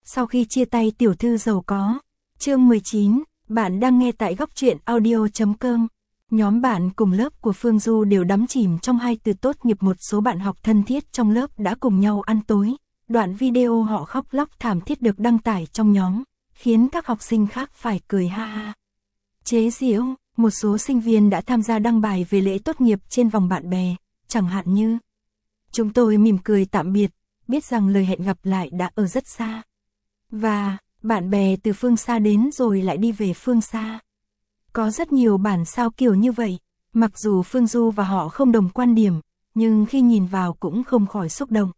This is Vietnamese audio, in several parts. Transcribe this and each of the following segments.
Sau khi chia tay tiểu thư giàu có. Chương 19, bạn đang nghe tại góc truyện audio.com. Nhóm bạn cùng lớp của Phương Du đều đắm chìm trong hai từ tốt nghiệp, một số bạn học thân thiết trong lớp đã cùng nhau ăn tối. Đoạn video họ khóc lóc thảm thiết được đăng tải trong nhóm, khiến các học sinh khác phải cười ha ha. Chế giễu, một số sinh viên đã tham gia đăng bài về lễ tốt nghiệp trên vòng bạn bè, chẳng hạn như: chúng tôi mỉm cười tạm biệt, biết rằng lời hẹn gặp lại đã ở rất xa. Và, bạn bè từ phương xa đến rồi lại đi về phương xa. Có rất nhiều bản sao kiểu như vậy, mặc dù Phương Du và họ không đồng quan điểm, nhưng khi nhìn vào cũng không khỏi xúc động.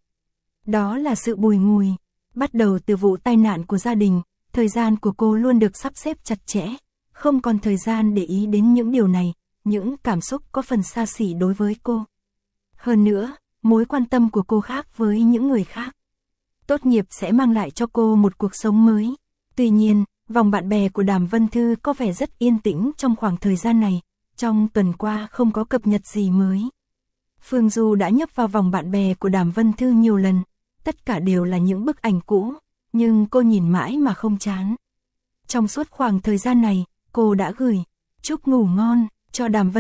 Đó là sự bùi ngùi, bắt đầu từ vụ tai nạn của gia đình, thời gian của cô luôn được sắp xếp chặt chẽ, không còn thời gian để ý đến những điều này, những cảm xúc có phần xa xỉ đối với cô. Hơn nữa, mối quan tâm của cô khác với những người khác. Tốt nghiệp sẽ mang lại cho cô một cuộc sống mới. Tuy nhiên, vòng bạn bè của Đàm Vân Thư có vẻ rất yên tĩnh trong khoảng thời gian này, trong tuần qua không có cập nhật gì mới. Phương Du đã nhấp vào vòng bạn bè của Đàm Vân Thư nhiều lần, tất cả đều là những bức ảnh cũ, nhưng cô nhìn mãi mà không chán. Trong suốt khoảng thời gian này, cô đã gửi chúc ngủ ngon cho Đàm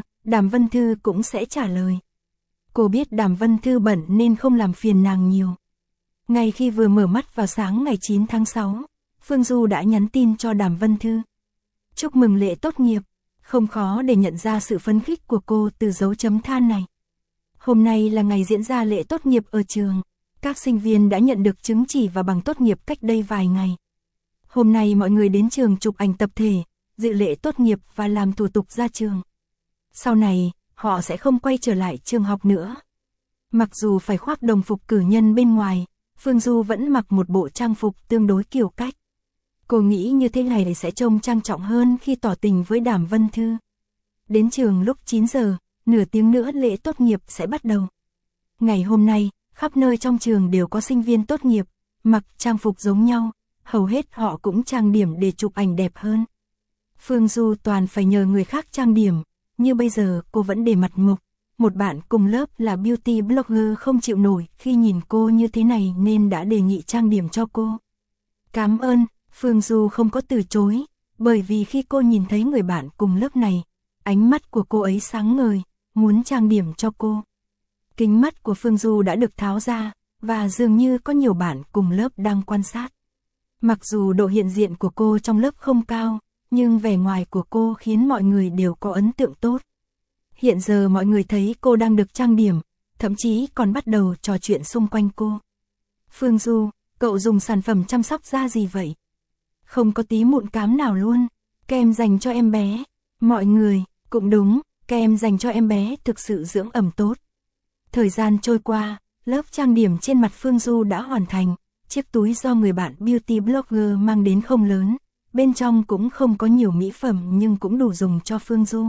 Vân Thư cũng sẽ trả lời. Cô biết Đàm Vân Thư bận nên không làm phiền nàng nhiều. Ngay khi vừa mở mắt vào sáng ngày 9 tháng 6, Phương Du đã nhắn tin cho Đàm Vân Thư. Chúc mừng lễ tốt nghiệp, không khó để nhận ra sự phấn khích của cô từ dấu chấm than này. Hôm nay là ngày diễn ra lễ tốt nghiệp ở trường, các sinh viên đã nhận được chứng chỉ và bằng tốt nghiệp cách đây vài ngày. Hôm nay mọi người đến trường chụp ảnh tập thể, dự lễ tốt nghiệp và làm thủ tục ra trường. Sau này, họ sẽ không quay trở lại trường học nữa. Mặc dù phải khoác đồng phục cử nhân bên ngoài, Phương Du vẫn mặc một bộ trang phục tương đối kiểu cách. Cô nghĩ như thế này sẽ trông trang trọng hơn khi tỏ tình với Đàm Vân Thư. Đến trường lúc 9 giờ, nửa tiếng nữa lễ tốt nghiệp sẽ bắt đầu. Ngày hôm nay, khắp nơi trong trường đều có sinh viên tốt nghiệp, mặc trang phục giống nhau, hầu hết họ cũng trang điểm để chụp ảnh đẹp hơn. Phương Du toàn phải nhờ người khác trang điểm, như bây giờ cô vẫn để mặt mộc. Một bạn cùng lớp là beauty blogger không chịu nổi khi nhìn cô như thế này nên đã đề nghị trang điểm cho cô. Cảm ơn, Phương Du không có từ chối, bởi vì khi cô nhìn thấy người bạn cùng lớp này, ánh mắt của cô ấy sáng ngời, muốn trang điểm cho cô. Kính mắt của Phương Du đã được tháo ra, và dường như có nhiều bạn cùng lớp đang quan sát. Mặc dù độ hiện diện của cô trong lớp không cao, nhưng vẻ ngoài của cô khiến mọi người đều có ấn tượng tốt. Hiện giờ mọi người thấy cô đang được trang điểm, thậm chí còn bắt đầu trò chuyện xung quanh cô. Phương Du, cậu dùng sản phẩm chăm sóc da gì vậy? Không có tí mụn cám nào luôn, kem dành cho em bé. Mọi người, cũng đúng, kem dành cho em bé thực sự dưỡng ẩm tốt. Thời gian trôi qua, lớp trang điểm trên mặt Phương Du đã hoàn thành. Chiếc túi do người bạn beauty blogger mang đến không lớn, bên trong cũng không có nhiều mỹ phẩm nhưng cũng đủ dùng cho Phương Du.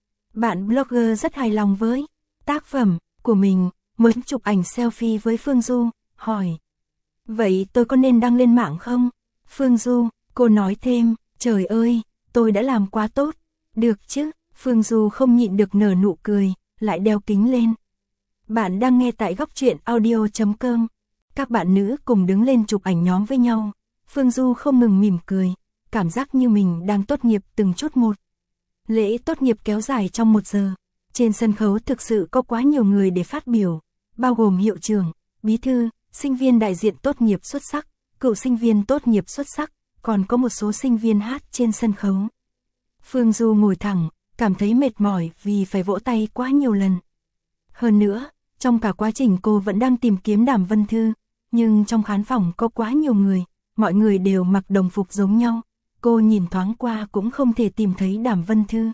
Bạn blogger rất hài lòng với tác phẩm của mình, mới chụp ảnh selfie với Phương Du, hỏi: vậy tôi có nên đăng lên mạng không? Phương Du, cô nói thêm: trời ơi, tôi đã làm quá tốt. Được chứ? Phương Du không nhịn được nở nụ cười, lại đeo kính lên. Bạn đang nghe tại góc truyện audio.com. Các bạn nữ cùng đứng lên chụp ảnh nhóm với nhau. Phương Du không ngừng mỉm cười, cảm giác như mình đang tốt nghiệp từng chút một. Lễ tốt nghiệp kéo dài trong 1 giờ. Trên sân khấu thực sự có quá nhiều người để phát biểu, bao gồm hiệu trưởng, bí thư, sinh viên đại diện tốt nghiệp xuất sắc, cựu sinh viên tốt nghiệp xuất sắc, còn có một số sinh viên hát trên sân khấu. Phương Du ngồi thẳng, cảm thấy mệt mỏi vì phải vỗ tay quá nhiều lần. Hơn nữa, trong cả quá trình cô vẫn đang tìm kiếm Đàm Vân Thư, nhưng trong khán phòng có quá nhiều người, mọi người đều mặc đồng phục giống nhau. Cô nhìn thoáng qua cũng không thể tìm thấy Đàm Vân Thư.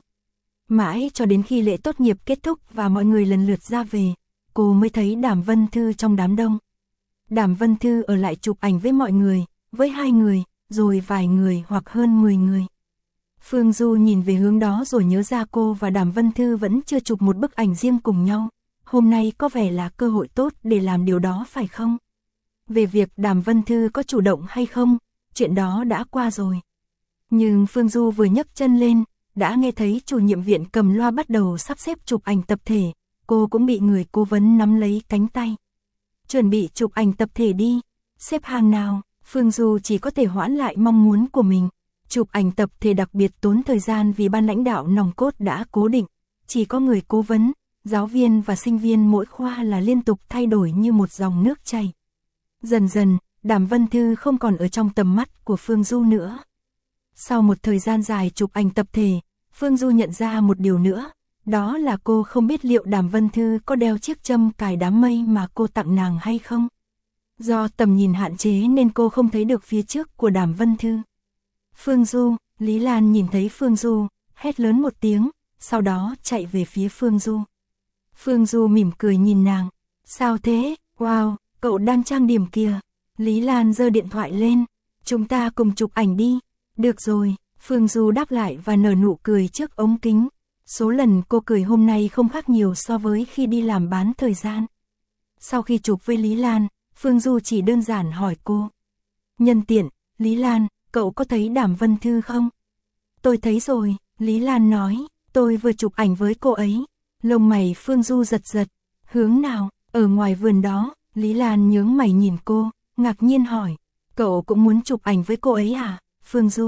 Mãi cho đến khi lễ tốt nghiệp kết thúc và mọi người lần lượt ra về, cô mới thấy Đàm Vân Thư trong đám đông. Đàm Vân Thư ở lại chụp ảnh với mọi người, với 2 người, rồi vài người hoặc hơn 10 người. Phương Du nhìn về hướng đó rồi nhớ ra cô và Đàm Vân Thư vẫn chưa chụp một bức ảnh riêng cùng nhau. Hôm nay có vẻ là cơ hội tốt để làm điều đó phải không? Về việc Đàm Vân Thư có chủ động hay không, chuyện đó đã qua rồi. Nhưng Phương Du vừa nhấc chân lên, đã nghe thấy chủ nhiệm viện cầm loa bắt đầu sắp xếp chụp ảnh tập thể. Cô cũng bị người cố vấn nắm lấy cánh tay. Chuẩn bị chụp ảnh tập thể đi, xếp hàng nào. Phương Du chỉ có thể hoãn lại mong muốn của mình. Chụp ảnh tập thể đặc biệt tốn thời gian vì ban lãnh đạo nòng cốt đã cố định, chỉ có người cố vấn, giáo viên và sinh viên mỗi khoa là liên tục thay đổi như một dòng nước chảy. Dần dần, Đàm Vân Thư không còn ở trong tầm mắt của Phương Du nữa. Sau một thời gian dài chụp ảnh tập thể, Phương Du nhận ra một điều nữa, đó là cô không biết liệu Đàm Vân Thư có đeo chiếc châm cài đám mây mà cô tặng nàng hay không. Do tầm nhìn hạn chế nên cô không thấy được phía trước của Đàm Vân Thư. Phương Du, Lý Lan nhìn thấy Phương Du, hét lớn một tiếng, sau đó chạy về phía Phương Du. Phương Du mỉm cười nhìn nàng, sao thế, wow, cậu đang trang điểm kìa. Lý Lan giơ điện thoại lên, chúng ta cùng chụp ảnh đi. Được rồi, Phương Du đáp lại và nở nụ cười trước ống kính. Số lần cô cười hôm nay không khác nhiều so với khi đi làm bán thời gian. Sau khi chụp với Lý Lan, Phương Du chỉ đơn giản hỏi cô. Nhân tiện, Lý Lan, cậu có thấy Đàm Vân Thư không? Tôi thấy rồi, Lý Lan nói, tôi vừa chụp ảnh với cô ấy. Lông mày Phương Du giật giật, hướng nào, ở ngoài vườn đó. Lý Lan nhướng mày nhìn cô, ngạc nhiên hỏi, cậu cũng muốn chụp ảnh với cô ấy à? Phương Du.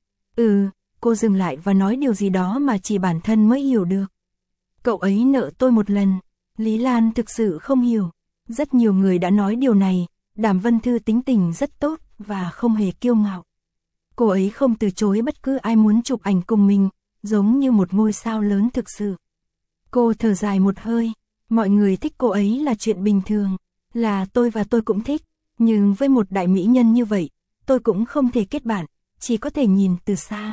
Cô dừng lại và nói điều gì đó mà chỉ bản thân mới hiểu được. Cậu ấy nợ tôi một lần. Lý Lan thực sự không hiểu. Rất nhiều người đã nói điều này, Đàm Vân Thư tính tình rất tốt và không hề kiêu ngạo. Cô ấy không từ chối bất cứ ai muốn chụp ảnh cùng mình, giống như một ngôi sao lớn thực sự. Cô thở dài một hơi, mọi người thích cô ấy là chuyện bình thường, là tôi và tôi cũng thích, nhưng với một đại mỹ nhân như vậy, tôi cũng không thể kết bạn, chỉ có thể nhìn từ xa.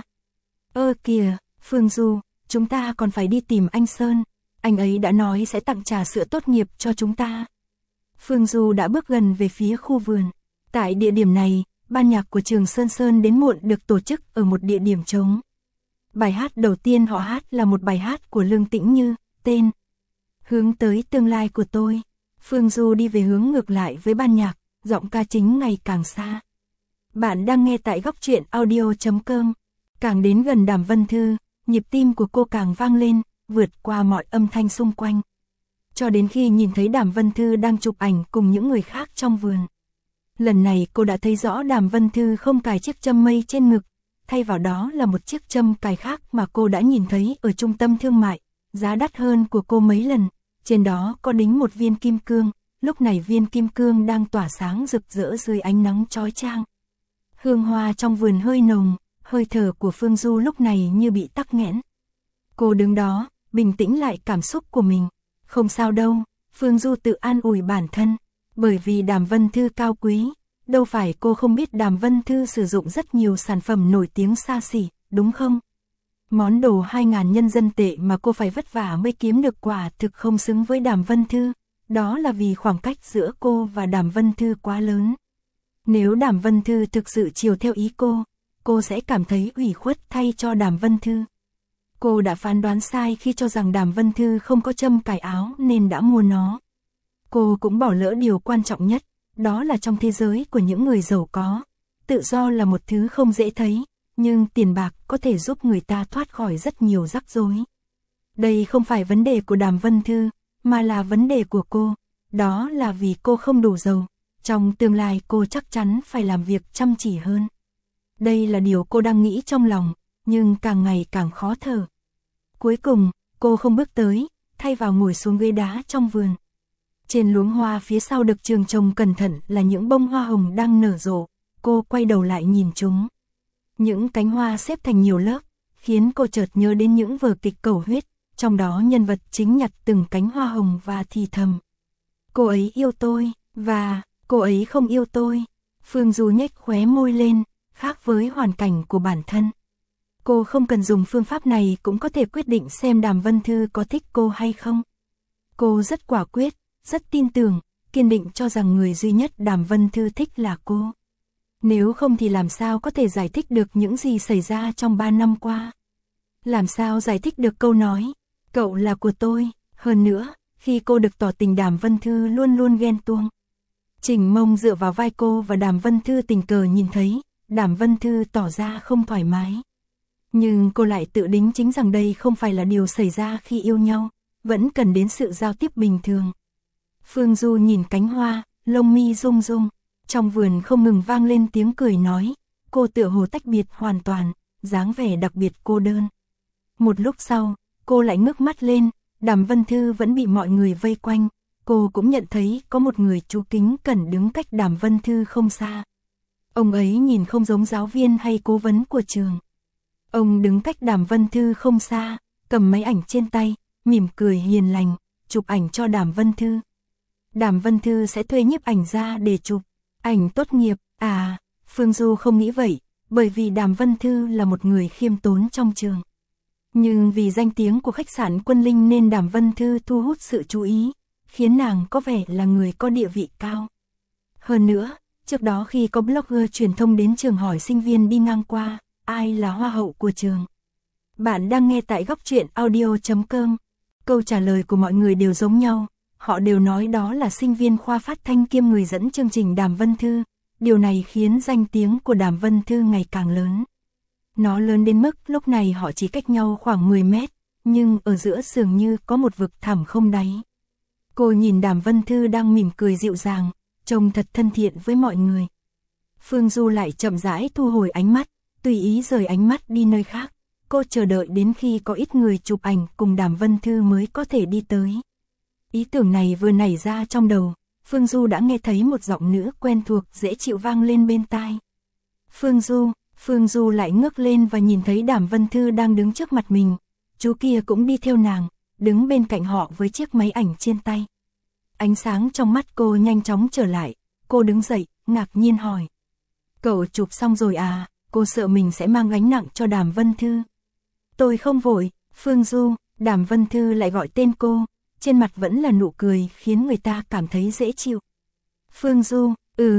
Kìa, Phương Du, chúng ta còn phải đi tìm anh Sơn, anh ấy đã nói sẽ tặng trà sữa tốt nghiệp cho chúng ta. Phương Du đã bước gần về phía khu vườn. Tại địa điểm này, ban nhạc của trường Sơn Sơn đến muộn được tổ chức ở một địa điểm trống. Bài hát đầu tiên họ hát là một bài hát của Lương Tĩnh Như, tên Hướng tới tương lai của tôi. Phương Du đi về hướng ngược lại với ban nhạc, giọng ca chính ngày càng xa. Bạn đang nghe tại góc truyện audio.com. Càng đến gần Đàm Vân Thư, nhịp tim của cô càng vang lên, vượt qua mọi âm thanh xung quanh. Cho đến khi nhìn thấy Đàm Vân Thư đang chụp ảnh cùng những người khác trong vườn. Lần này cô đã thấy rõ Đàm Vân Thư không cài chiếc châm mây trên ngực, thay vào đó là một chiếc châm cài khác mà cô đã nhìn thấy ở trung tâm thương mại, giá đắt hơn của cô mấy lần. Trên đó có đính một viên kim cương, lúc này viên kim cương đang tỏa sáng rực rỡ dưới ánh nắng chói chang. Hương hoa trong vườn hơi nồng, hơi thở của Phương Du lúc này như bị tắc nghẽn. Cô đứng đó, bình tĩnh lại cảm xúc của mình. Không sao đâu, Phương Du tự an ủi bản thân, bởi vì Đàm Vân Thư cao quý, đâu phải cô không biết Đàm Vân Thư sử dụng rất nhiều sản phẩm nổi tiếng xa xỉ, đúng không? Món đồ 2.000 nhân dân tệ mà cô phải vất vả mới kiếm được quả thực không xứng với Đàm Vân Thư, đó là vì khoảng cách giữa cô và Đàm Vân Thư quá lớn. Nếu Đàm Vân Thư thực sự chiều theo ý cô sẽ cảm thấy ủy khuất thay cho Đàm Vân Thư. Cô đã phán đoán sai khi cho rằng Đàm Vân Thư không có châm cài áo nên đã mua nó. Cô cũng bỏ lỡ điều quan trọng nhất, đó là trong thế giới của những người giàu có, tự do là một thứ không dễ thấy, nhưng tiền bạc có thể giúp người ta thoát khỏi rất nhiều rắc rối. Đây không phải vấn đề của Đàm Vân Thư, mà là vấn đề của cô, đó là vì cô không đủ giàu, trong tương lai cô chắc chắn phải làm việc chăm chỉ hơn. Đây là điều cô đang nghĩ trong lòng, nhưng càng ngày càng khó thở. Cuối cùng, cô không bước tới, thay vào ngồi xuống ghế đá trong vườn. Trên luống hoa phía sau được trường trồng cẩn thận là những bông hoa hồng đang nở rộ, cô quay đầu lại nhìn chúng. Những cánh hoa xếp thành nhiều lớp, khiến cô chợt nhớ đến những vở kịch cầu huyết, trong đó nhân vật chính nhặt từng cánh hoa hồng và thì thầm. Cô ấy yêu tôi, và cô ấy không yêu tôi. Phương Du nhếch khóe môi lên, khác với hoàn cảnh của bản thân. Cô không cần dùng phương pháp này cũng có thể quyết định xem Đàm Vân Thư có thích cô hay không. Cô rất quả quyết, rất tin tưởng, kiên định cho rằng người duy nhất Đàm Vân Thư thích là cô. Nếu không thì làm sao có thể giải thích được những gì xảy ra trong 3 năm qua? Làm sao giải thích được câu nói, cậu là của tôi? Hơn nữa, khi cô được tỏ tình Đàm Vân Thư luôn luôn ghen tuông. Trình Mông dựa vào vai cô và Đàm Vân Thư tình cờ nhìn thấy, Đàm Vân Thư tỏ ra không thoải mái. Nhưng cô lại tự đính chính rằng đây không phải là điều xảy ra khi yêu nhau, vẫn cần đến sự giao tiếp bình thường. Phương Du nhìn cánh hoa, lông mi rung rung. Trong vườn không ngừng vang lên tiếng cười nói, cô tựa hồ tách biệt hoàn toàn, dáng vẻ đặc biệt cô đơn. Một lúc sau, cô lại ngước mắt lên, Đàm Vân Thư vẫn bị mọi người vây quanh, cô cũng nhận thấy có một người chú kính cẩn đứng cách Đàm Vân Thư không xa. Ông ấy nhìn không giống giáo viên hay cố vấn của trường. Ông đứng cách Đàm Vân Thư không xa, cầm máy ảnh trên tay, mỉm cười hiền lành, chụp ảnh cho Đàm Vân Thư. Đàm Vân Thư sẽ thuê nhiếp ảnh ra để chụp ảnh tốt nghiệp, à, Phương Du không nghĩ vậy, bởi vì Đàm Vân Thư là một người khiêm tốn trong trường. Nhưng vì danh tiếng của khách sạn Quân Linh nên Đàm Vân Thư thu hút sự chú ý, khiến nàng có vẻ là người có địa vị cao. Hơn nữa, trước đó khi có blogger truyền thông đến trường hỏi sinh viên đi ngang qua, ai là hoa hậu của trường. Bạn đang nghe tại góc truyện audio.com. Câu trả lời của mọi người đều giống nhau, họ đều nói đó là sinh viên khoa phát thanh kiêm người dẫn chương trình Đàm Vân Thư. Điều này khiến danh tiếng của Đàm Vân Thư ngày càng lớn. Nó lớn đến mức lúc này họ chỉ cách nhau khoảng 10 mét, nhưng ở giữa dường như có một vực thẳm không đáy. Cô nhìn Đàm Vân Thư đang mỉm cười dịu dàng, trông thật thân thiện với mọi người. Phương Du lại chậm rãi thu hồi ánh mắt, tùy ý rời ánh mắt đi nơi khác. Cô chờ đợi đến khi có ít người chụp ảnh cùng Đàm Vân Thư mới có thể đi tới. Ý tưởng này vừa nảy ra trong đầu, Phương Du đã nghe thấy một giọng nữ quen thuộc dễ chịu vang lên bên tai. Phương Du lại ngước lên và nhìn thấy Đàm Vân Thư đang đứng trước mặt mình. Chú kia cũng đi theo nàng, đứng bên cạnh họ với chiếc máy ảnh trên tay. Ánh sáng trong mắt cô nhanh chóng trở lại, cô đứng dậy, ngạc nhiên hỏi. Cậu chụp xong rồi à, cô sợ mình sẽ mang gánh nặng cho Đàm Vân Thư. Tôi không vội, Phương Du, Đàm Vân Thư lại gọi tên cô, trên mặt vẫn là nụ cười khiến người ta cảm thấy dễ chịu. Phương Du,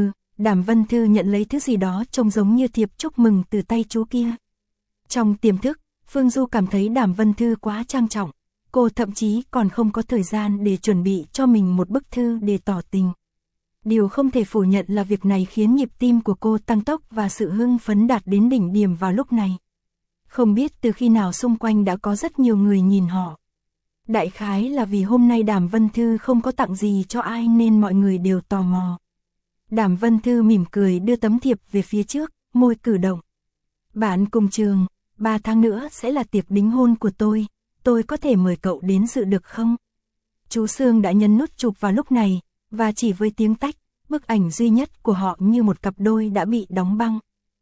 Đàm Vân Thư nhận lấy thứ gì đó trông giống như thiệp chúc mừng từ tay chú kia. Trong tiềm thức, Phương Du cảm thấy Đàm Vân Thư quá trang trọng, cô thậm chí còn không có thời gian để chuẩn bị cho mình một bức thư để tỏ tình. Điều không thể phủ nhận là việc này khiến nhịp tim của cô tăng tốc và sự hưng phấn đạt đến đỉnh điểm vào lúc này. Không biết từ khi nào xung quanh đã có rất nhiều người nhìn họ. Đại khái là vì hôm nay Đàm Vân Thư không có tặng gì cho ai nên mọi người đều tò mò. Đàm Vân Thư mỉm cười đưa tấm thiệp về phía trước, môi cử động. Bạn cùng trường, 3 tháng nữa sẽ là tiệc đính hôn của tôi có thể mời cậu đến dự được không? Chú Sương đã nhấn nút chụp vào lúc này, và chỉ với tiếng tách, bức ảnh duy nhất của họ như một cặp đôi đã bị đóng băng.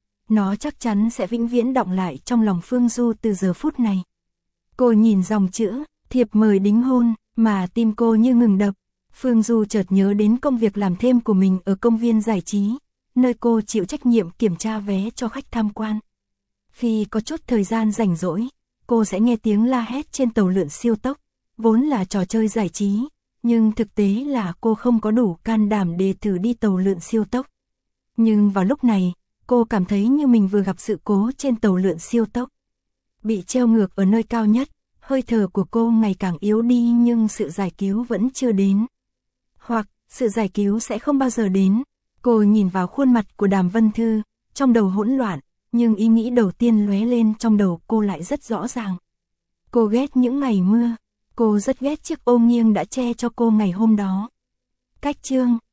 Nó chắc chắn sẽ vĩnh viễn đọng lại trong lòng Phương Du từ giờ phút này. Cô nhìn dòng chữ, thiệp mời đính hôn, mà tim cô như ngừng đập. Phương Du chợt nhớ đến công việc làm thêm của mình ở công viên giải trí, nơi cô chịu trách nhiệm kiểm tra vé cho khách tham quan. Khi có chút thời gian rảnh rỗi, cô sẽ nghe tiếng la hét trên tàu lượn siêu tốc, vốn là trò chơi giải trí, nhưng thực tế là cô không có đủ can đảm để thử đi tàu lượn siêu tốc. Nhưng vào lúc này, cô cảm thấy như mình vừa gặp sự cố trên tàu lượn siêu tốc. Bị treo ngược ở nơi cao nhất, hơi thở của cô ngày càng yếu đi nhưng sự giải cứu vẫn chưa đến. Hoặc, sự giải cứu sẽ không bao giờ đến. Cô nhìn vào khuôn mặt của Đàm Vân Thư, trong đầu hỗn loạn, nhưng ý nghĩ đầu tiên lóe lên trong đầu cô lại rất rõ ràng. Cô ghét những ngày mưa, cô rất ghét chiếc ô nghiêng đã che cho cô ngày hôm đó. Cách chương